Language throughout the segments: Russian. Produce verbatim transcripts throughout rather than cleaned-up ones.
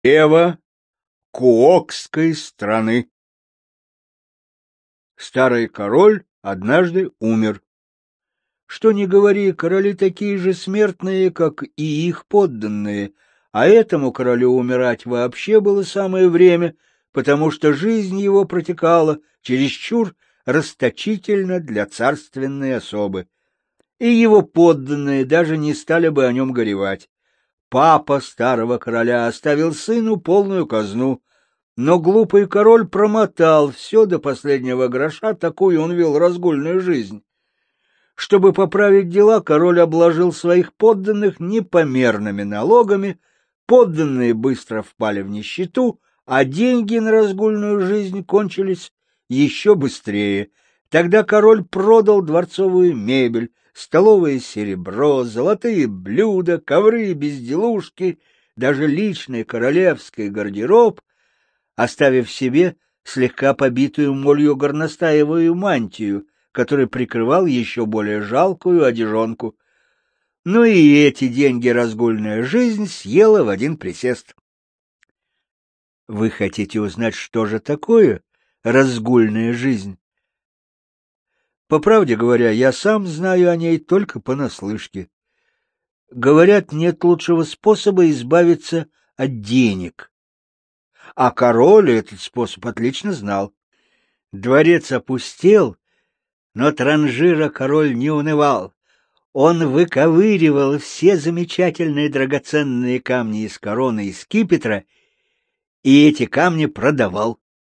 Королева Куокской страны. Старый король однажды умер. Что ни говори, короли такие же смертные, как и их подданные, а этому королю умирать вообще было самое время, потому что жизнь его протекала чересчур расточительно для царственной особы, и его подданные даже не стали бы о нем горевать. Папа старого короля оставил сыну полную казну, но глупый король промотал все до последнего гроша, такую он вел разгульную жизнь. Чтобы поправить дела, король обложил своих подданных непомерными налогами, подданные быстро впали в нищету, а деньги на разгульную жизнь кончились еще быстрее. Тогда король продал дворцовую мебель, столовое серебро, золотые блюда, ковры и безделушки, даже личный королевский гардероб, оставив себе слегка побитую молью горностаевую мантию, который прикрывал еще более жалкую одежонку. Ну и эти деньги разгульная жизнь съела в один присест. Вы хотите узнать, что же такое разгульная жизнь? По правде говоря, я сам знаю о ней только понаслышке. Говорят, нет лучшего способа избавиться от денег. А король этот способ отлично знал. Дворец опустел, но Транжира король не унывал. Он выковыривал все замечательные драгоценные камни из короны и скипетра, и эти камни продавал.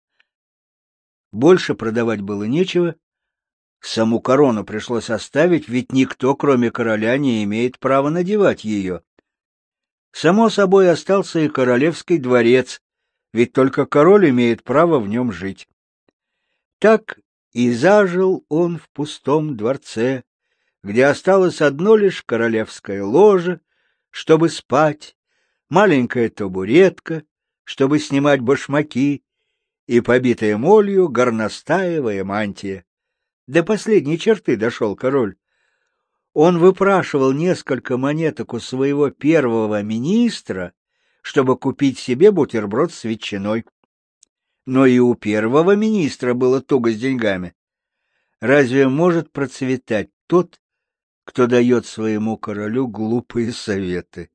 Больше продавать было нечего. Саму корону пришлось оставить, ведь никто, кроме короля, не имеет права надевать ее. Само собой остался и королевский дворец, ведь только король имеет право в нем жить. Так и зажил он в пустом дворце, где осталось одно лишь королевское ложе, чтобы спать, маленькая табуретка, чтобы снимать башмаки, и побитая молью горностаевая мантия. До последней черты дошел король. Он выпрашивал несколько монеток у своего первого министра, чтобы купить себе бутерброд с ветчиной. Но и у первого министра было туго с деньгами. Разве может процветать тот, кто дает своему королю глупые советы?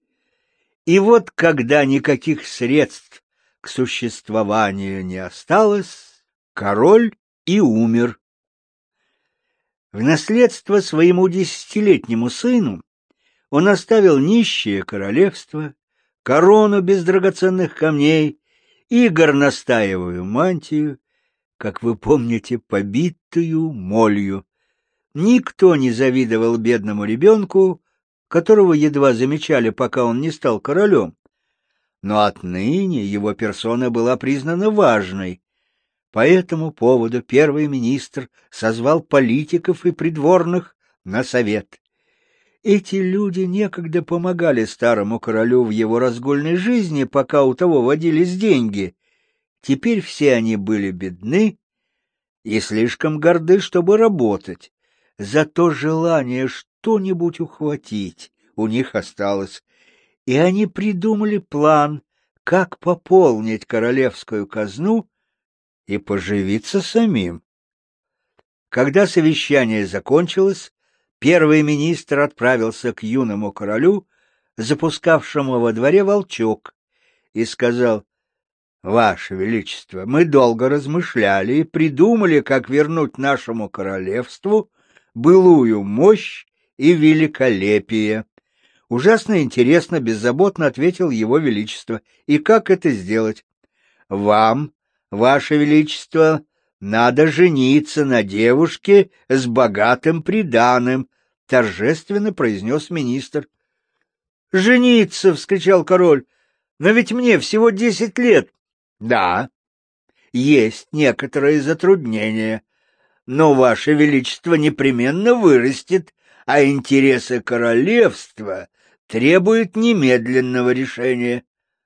И вот, когда никаких средств к существованию не осталось, король и умер. В наследство своему десятилетнему сыну он оставил нищее королевство, корону без драгоценных камней и горностаевую мантию, как вы помните, побитую молью. Никто не завидовал бедному ребенку, которого едва замечали, пока он не стал королем. Но отныне его персона была признана важной. По этому поводу первый министр созвал политиков и придворных на совет. Эти люди некогда помогали старому королю в его разгульной жизни, пока у того водились деньги. Теперь все они были бедны и слишком горды, чтобы работать. Зато желание что-нибудь ухватить у них осталось, и они придумали план, как пополнить королевскую казну и поживиться самим. Когда совещание закончилось, первый министр отправился к юному королю, запускавшему во дворе волчок, и сказал: «Ваше Величество, мы долго размышляли и придумали, как вернуть нашему королевству былую мощь и великолепие». «Ужасно интересно», — беззаботно ответил его Величество. «И как это сделать?» «Вам, Ваше Величество, надо жениться на девушке с богатым приданым», — торжественно произнес министр. «Жениться!» — вскричал король. «Но ведь мне всего десять лет». «Да, есть некоторые затруднения, но Ваше Величество непременно вырастет, а интересы королевства требуют немедленного решения».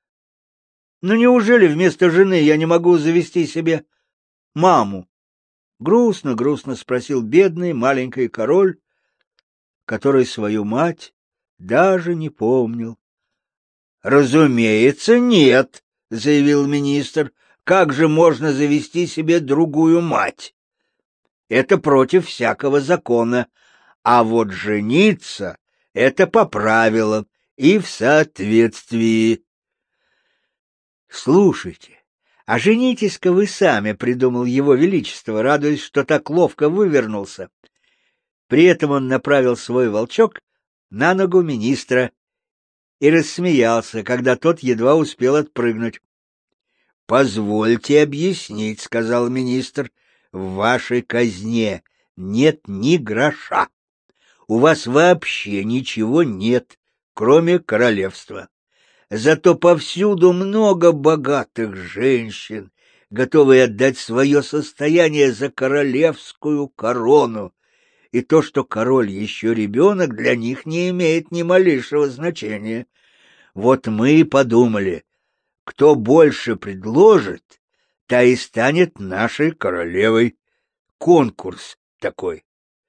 «Но неужели вместо жены я не могу завести себе маму?» Грустно-грустно спросил бедный маленький король, который свою мать даже не помнил. — Разумеется, нет, — заявил министр. — Как же можно завести себе другую мать? Это против всякого закона. А вот жениться — это по правилам и в соответствии. — Слушайте, а женитесь-ка вы сами, — придумал его величество, радуясь, что так ловко вывернулся. При этом он направил свой волчок на ногу министра и рассмеялся, когда тот едва успел отпрыгнуть. — Позвольте объяснить, — сказал министр, — в вашей казне нет ни гроша. У вас вообще ничего нет, кроме королевства. Зато повсюду много богатых женщин, готовые отдать свое состояние за королевскую корону. И то, что король еще ребенок, для них не имеет ни малейшего значения. Вот мы и подумали, кто больше предложит, та и станет нашей королевой. Конкурс такой.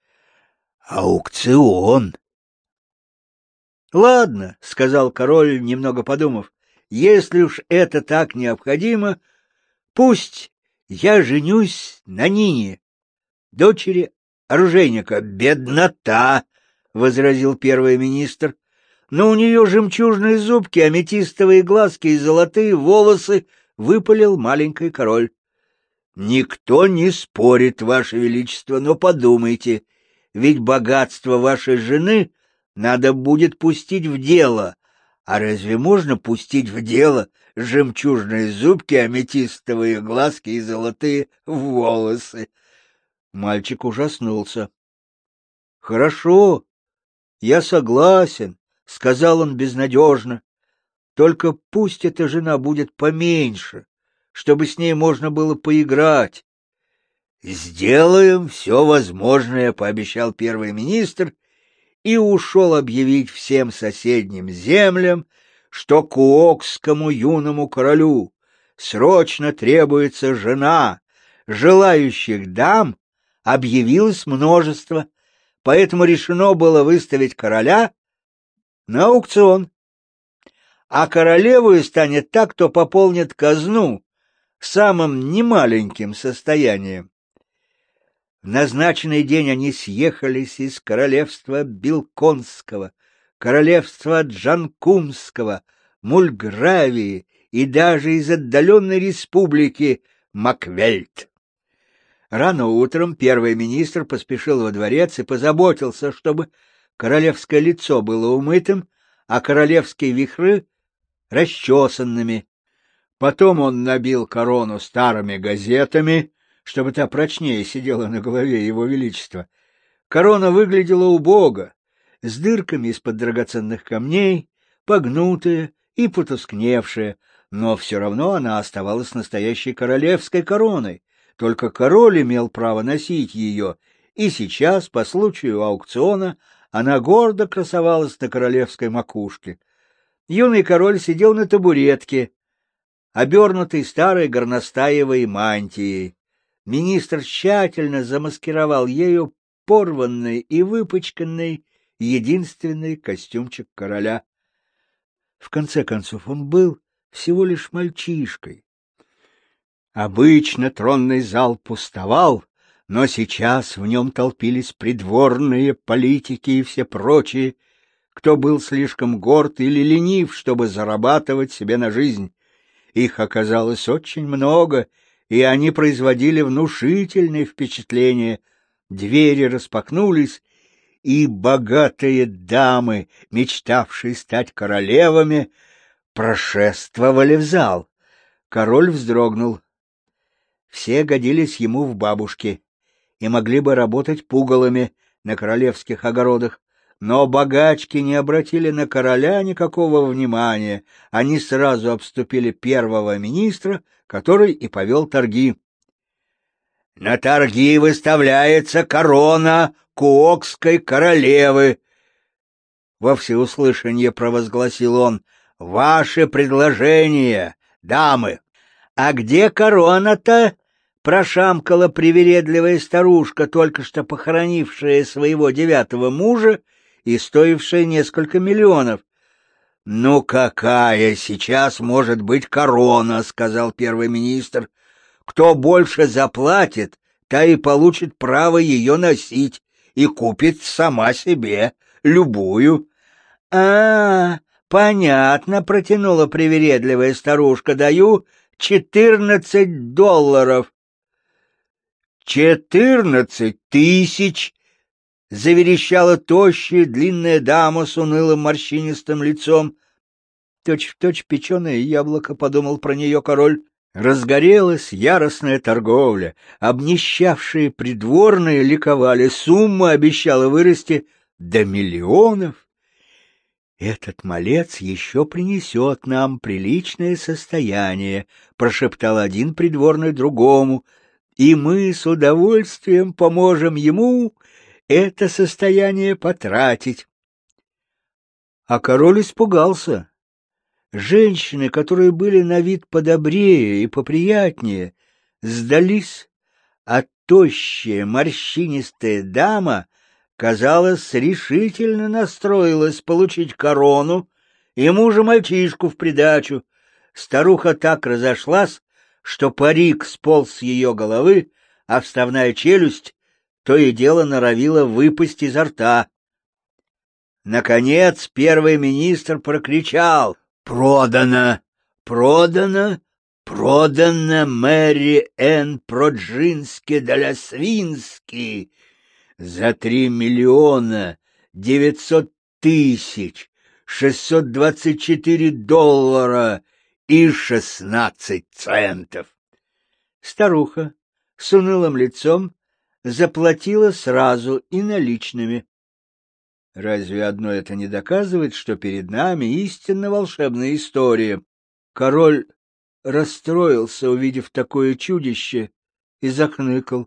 Аукцион. — Ладно, — сказал король, немного подумав, — если уж это так необходимо, пусть я женюсь на Нине, дочери оружейника. — Беднота, — возразил первый министр, — но у нее жемчужные зубки, аметистовые глазки и золотые волосы, — выпалил маленький король. — Никто не спорит, ваше величество, но подумайте, ведь богатство вашей жены надо будет пустить в дело. А разве можно пустить в дело жемчужные зубки, аметистовые глазки и золотые волосы? Мальчик ужаснулся. — Хорошо, я согласен, — сказал он безнадежно. — Только пусть эта жена будет поменьше, чтобы с ней можно было поиграть. — Сделаем все возможное, — пообещал первый министр, и ушел объявить всем соседним землям, что куокскому юному королю срочно требуется жена. Желающих дам объявилось множество, поэтому решено было выставить короля на аукцион. А королевой станет та, кто пополнит казну самым немаленьким состоянием. В назначенный день они съехались из королевства Билконского, королевства Джанкумского, Мульгравии и даже из отдаленной республики Маквельт. Рано утром первый министр поспешил во дворец и позаботился, чтобы королевское лицо было умытым, а королевские вихры — расчесанными. Потом он набил корону старыми газетами, чтобы та прочнее сидела на голове его величества. Корона выглядела убого, с дырками из-под драгоценных камней, погнутая и потускневшая, но все равно она оставалась настоящей королевской короной, только король имел право носить ее, и сейчас, по случаю аукциона, она гордо красовалась на королевской макушке. Юный король сидел на табуретке, обернутый старой горностаевой мантией. Министр тщательно замаскировал ею порванный и выпачканный единственный костюмчик короля. В конце концов, он был всего лишь мальчишкой. Обычно тронный зал пустовал, но сейчас в нем толпились придворные, политики и все прочие, кто был слишком горд или ленив, чтобы зарабатывать себе на жизнь. Их оказалось очень много, и они производили внушительное впечатление. Двери распахнулись, и богатые дамы, мечтавшие стать королевами, прошествовали в зал. Король вздрогнул. Все годились ему в бабушки и могли бы работать пугалами на королевских огородах, но богачки не обратили на короля никакого внимания. Они сразу обступили первого министра, который и повел торги. — На торги выставляется корона Куокской королевы! — во всеуслышание провозгласил он. — Ваши предложения, дамы! — А где корона-то? — прошамкала привередливая старушка, только что похоронившая своего девятого мужа и стоившая несколько миллионов. — Ну какая сейчас может быть корона, сказал первый министр. Кто больше заплатит, та и получит право ее носить и купит сама себе любую. А, понятно, протянула привередливая старушка. Даю четырнадцать долларов. Четырнадцать тысяч, заверещала тощая длинная дама с унылым морщинистым лицом. Точь-в-точь печеное яблоко, подумал про нее король. Разгорелась яростная торговля, обнищавшие придворные ликовали, сумма обещала вырасти до миллионов. «Этот малец еще принесет нам приличное состояние», — прошептал один придворный другому, «и мы с удовольствием поможем ему это состояние потратить». А король испугался. Женщины, которые были на вид подобрее и поприятнее, сдались, а тощая морщинистая дама, казалось, решительно настроилась получить корону и мужа-мальчишку в придачу. Старуха так разошлась, что парик сполз с ее головы, а вставная челюсть то и дело норовила выпасть изо рта. Наконец первый министр прокричал: «Продано! Продано! Продано Мэри Энн Проджински-де-ля-Свински за три миллиона девятьсот тысяч шестьсот двадцать четыре доллара и шестнадцать центов». Старуха с унылым лицом заплатила сразу и наличными. Разве одно это не доказывает, что перед нами истинно волшебная история? Король расстроился, увидев такое чудище, и захныкал.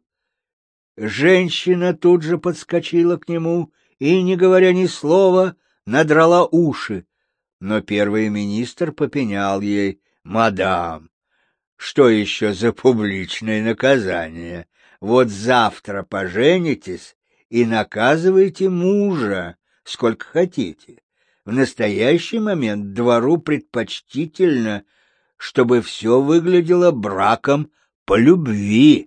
Женщина тут же подскочила к нему и, не говоря ни слова, надрала уши. Но первый министр попенял ей: «Мадам, что еще за публичное наказание? Вот завтра поженитесь и наказывайте мужа сколько хотите. В настоящий момент двору предпочтительно, чтобы все выглядело браком по любви».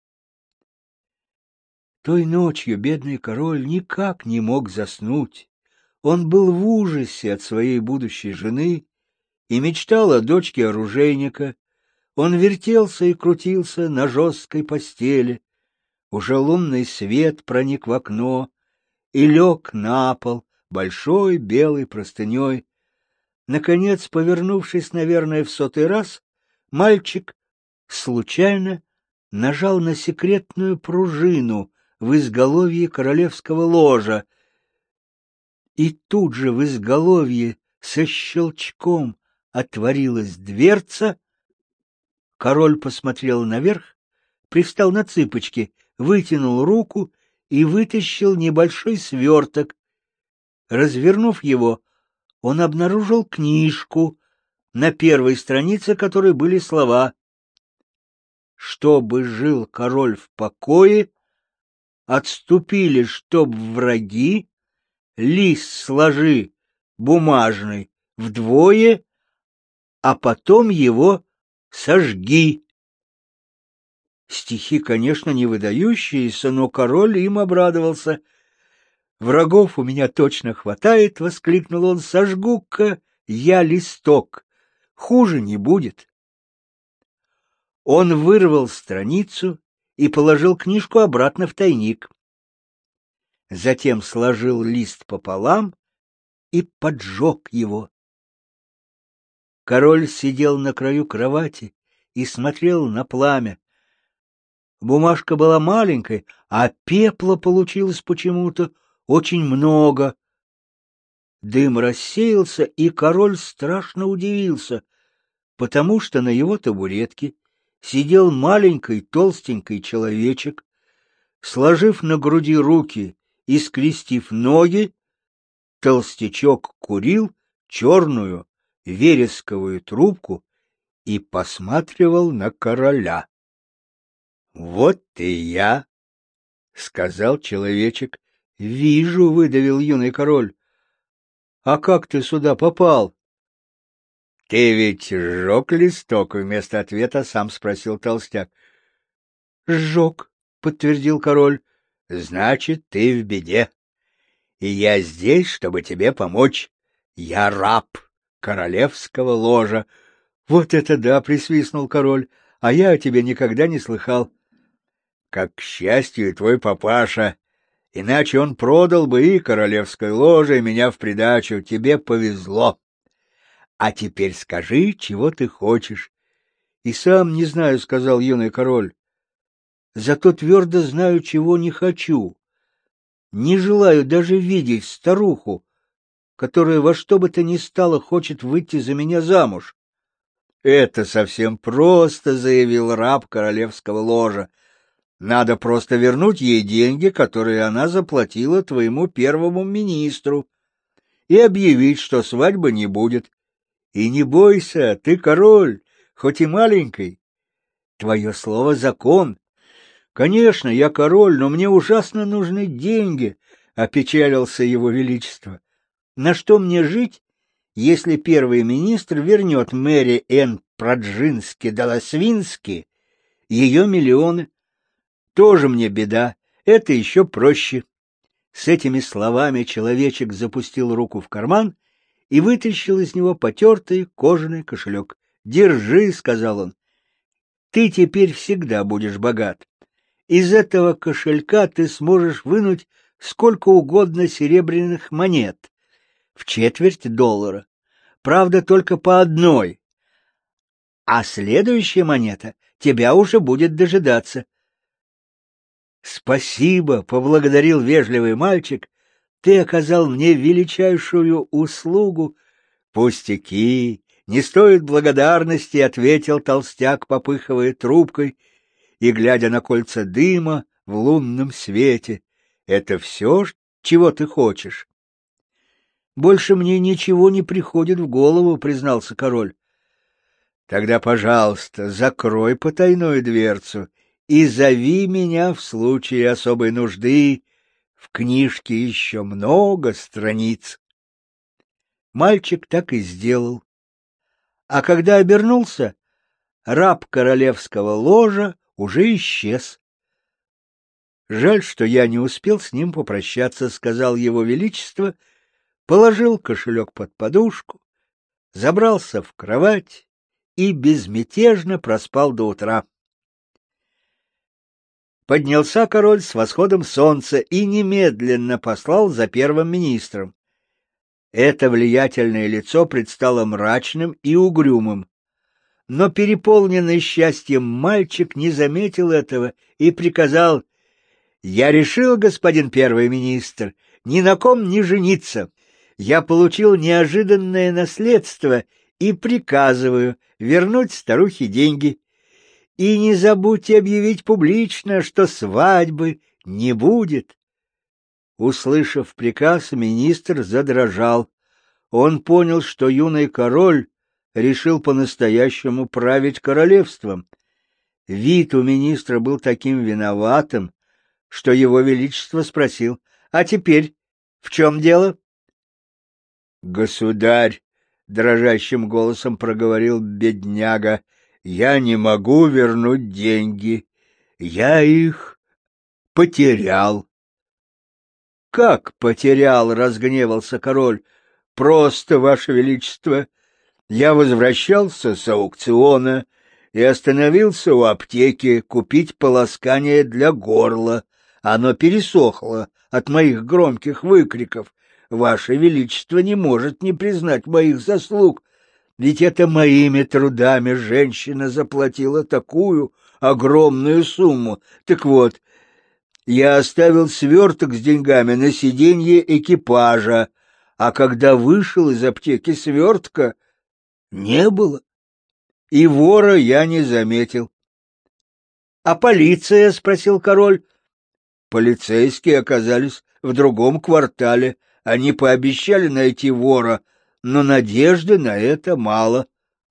Той ночью бедный король никак не мог заснуть. Он был в ужасе от своей будущей жены и мечтал о дочке оружейника. Он вертелся и крутился на жесткой постели. Уже лунный свет проник в окно и лег на пол большой белой простыней. Наконец, повернувшись, наверное, в сотый раз, мальчик случайно нажал на секретную пружину в изголовье королевского ложа, и тут же в изголовье со щелчком отворилась дверца. Король посмотрел наверх, привстал на цыпочки, вытянул руку и вытащил небольшой сверток. Развернув его, он обнаружил книжку, на первой странице которой были слова: «Чтобы жил король в покое, отступили, чтоб враги, лист сложи бумажный вдвое, а потом его сожги». Стихи, конечно, не выдающиеся, но король им обрадовался. «Врагов у меня точно хватает», — воскликнул он, — «сожгу-ка я листок, хуже не будет». Он вырвал страницу и положил книжку обратно в тайник. Затем сложил лист пополам и поджег его. Король сидел на краю кровати и смотрел на пламя. Бумажка была маленькой, а пепла получилось почему-то очень много. Дым рассеялся, и король страшно удивился, потому что на его табуретке сидел маленький толстенький человечек. Сложив на груди руки и скрестив ноги, толстячок курил черную вересковую трубку и посматривал на короля. «Вот и я», — сказал человечек. «Вижу», — выдавил юный король. «А как ты сюда попал? — Ты ведь сжег листок? — вместо ответа сам спросил толстяк. — Сжег, — подтвердил король. — Значит, ты в беде. И я здесь, чтобы тебе помочь. Я раб королевского ложа. — Вот это да! — присвистнул король. — А я о тебе никогда не слыхал. — Как, к счастью, твой папаша. Иначе он продал бы и королевское ложе, и меня в придачу. Тебе повезло. А теперь скажи, чего ты хочешь. — И сам не знаю, — сказал юный король. — Зато твердо знаю, чего не хочу. Не желаю даже видеть старуху, которая во что бы то ни стало хочет выйти за меня замуж. — Это совсем просто, — заявил раб королевского ложа. — Надо просто вернуть ей деньги, которые она заплатила твоему первому министру, и объявить, что свадьбы не будет. И не бойся, ты король, хоть и маленький. Твое слово — закон. Конечно, я король, но мне ужасно нужны деньги, — опечалился его величество. На что мне жить, если первый министр вернет Мэри Энн Праджински-Долосвински ее миллионы? Тоже мне беда, это еще проще. С этими словами человечек запустил руку в карман и вытащил из него потертый кожаный кошелек. — Держи, — сказал он, — ты теперь всегда будешь богат. Из этого кошелька ты сможешь вынуть сколько угодно серебряных монет, в четверть доллара, правда, только по одной, а следующая монета тебя уже будет дожидаться. — Спасибо, — поблагодарил вежливый мальчик, — ты оказал мне величайшую услугу. — Пустяки, не стоит благодарности, — ответил толстяк, попыхивая трубкой и глядя на кольца дыма в лунном свете. — Это все, чего ты хочешь? — Больше мне ничего не приходит в голову, — признался король. — Тогда, пожалуйста, закрой потайную дверцу и зови меня в случае особой нужды. В книжке еще много страниц. Мальчик так и сделал. А когда обернулся, раб королевского ложа уже исчез. — Жаль, что я не успел с ним попрощаться, — сказал его величество, положил кошелек под подушку, забрался в кровать и безмятежно проспал до утра. Поднялся король с восходом солнца и немедленно послал за первым министром. Это влиятельное лицо предстало мрачным и угрюмым. Но переполненный счастьем мальчик не заметил этого и приказал: «Я решил, господин первый министр, ни на ком не жениться. Я получил неожиданное наследство и приказываю вернуть старухе деньги. И не забудьте объявить публично, что свадьбы не будет». Услышав приказ, министр задрожал. Он понял, что юный король решил по-настоящему править королевством. Вид у министра был таким виноватым, что его величество спросил: «А теперь в чем дело?» «Государь», — дрожащим голосом проговорил бедняга, — «я не могу вернуть деньги. Я их потерял». «Как потерял?» — разгневался король. «Просто, ваше величество, я возвращался с аукциона и остановился у аптеки купить полоскание для горла. Оно пересохло от моих громких выкриков. Ваше величество не может не признать моих заслуг, ведь это моими трудами женщина заплатила такую огромную сумму. Так вот, я оставил сверток с деньгами на сиденье экипажа, а когда вышел из аптеки, свертка не было, и вора я не заметил». «А полиция?» — спросил король. «Полицейские оказались в другом квартале. Они пообещали найти вора, но надежды на это мало».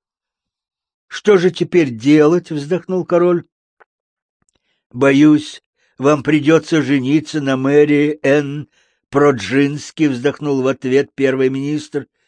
«Что же теперь делать?» — вздохнул король. «Боюсь, вам придется жениться на Мэри Энн Праджински», — вздохнул в ответ первый министр.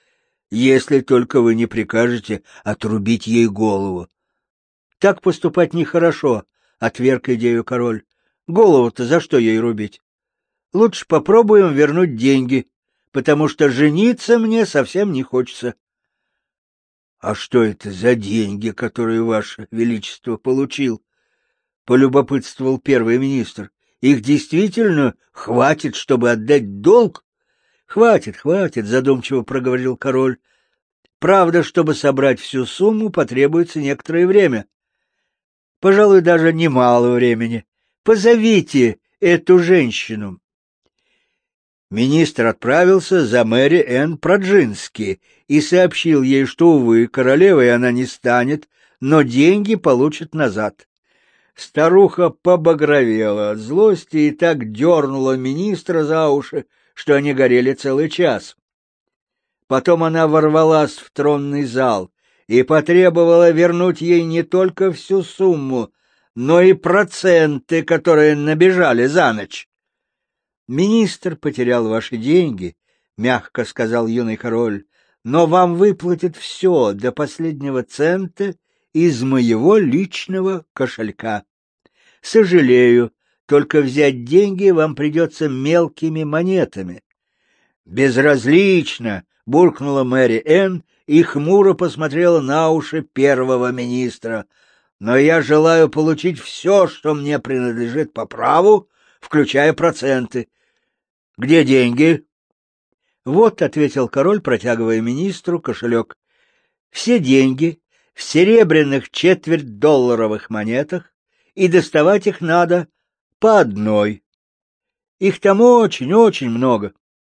если только вы не прикажете отрубить ей голову. — Так поступать нехорошо, — отверг идею король. — Голову-то за что ей рубить? Лучше попробуем вернуть деньги, потому что жениться мне совсем не хочется. — А что это за деньги, которые ваше величество получил? — полюбопытствовал первый министр. — Их действительно хватит, чтобы отдать долг? — Хватит, хватит, — задумчиво проговорил король. — Правда, чтобы собрать всю сумму, потребуется некоторое время. Пожалуй, даже немало времени. Позовите эту женщину. Министр отправился за Мэри Энн Праджински и сообщил ей, что, увы, королевой она не станет, но деньги получит назад. Старуха побагровела от злости и так дернула министра за уши, что они горели целый час. Потом она ворвалась в тронный зал и потребовала вернуть ей не только всю сумму, но и проценты, которые набежали за ночь. «Министр потерял ваши деньги», — мягко сказал юный король, «но вам выплатят все до последнего цента из моего личного кошелька. Сожалею, только взять деньги вам придется мелкими монетами». «Безразлично», — буркнула Мэри Энн и хмуро посмотрела на уши первого министра. «Но я желаю получить все, что мне принадлежит по праву, включая проценты. Где деньги?» «Вот», — ответил король, протягивая министру кошелек. «Все деньги в серебряных четвертьдолларовых монетах, и доставать их надо по одной. Их там очень-очень много».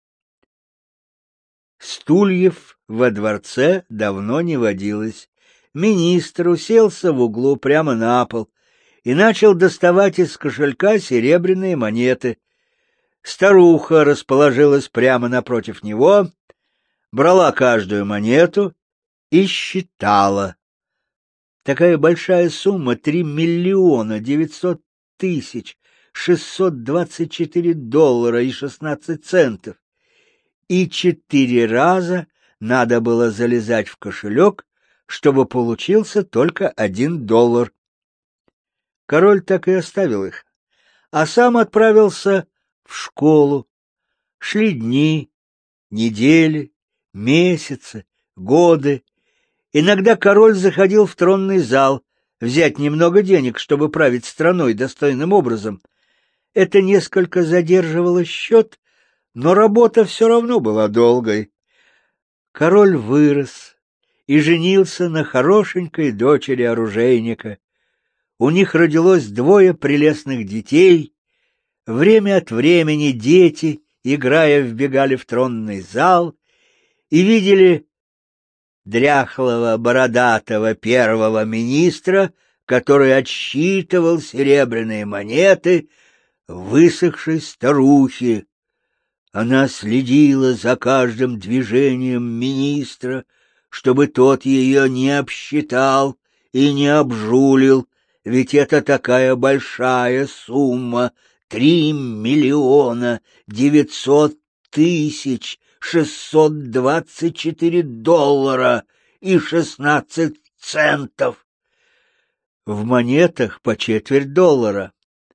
Стульев во дворце давно не водилось. Министр уселся в углу прямо на пол и начал доставать из кошелька серебряные монеты. Старуха расположилась прямо напротив него, брала каждую монету и считала. Такая большая сумма — три миллиона девятьсот тысяч шестьсот двадцать четыре доллара и шестнадцать центов. И четыре раза надо было залезать в кошелек, чтобы получился только один доллар. Король так и оставил их, а сам отправился в школу. Шли дни, недели, месяцы, годы. Иногда король заходил в тронный зал взять немного денег, чтобы править страной достойным образом. Это несколько задерживало счет, но работа все равно была долгой. Король вырос и женился на хорошенькой дочери оружейника. У них родилось двое прелестных детей. Время от времени дети, играя, вбегали в тронный зал и видели дряхлого бородатого первого министра, который отсчитывал серебряные монеты высохшей старухи. Она следила за каждым движением министра, чтобы тот ее не обсчитал и не обжулил, ведь это такая большая сумма — три миллиона девятьсот тысяч шестьсот двадцать четыре доллара и шестнадцать центов. В монетах по четверть доллара.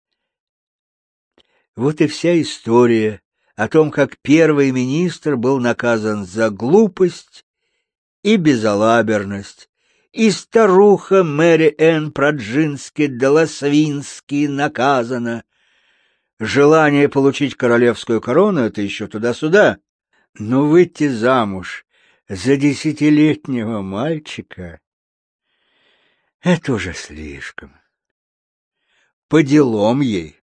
Вот и вся история о том, как первый министр был наказан за глупость и безалаберность, и старуха Мэри Энн Праджински-Делосвински наказана. Желание получить королевскую корону — это еще туда-сюда, но выйти замуж за десятилетнего мальчика — это уже слишком. По делам ей.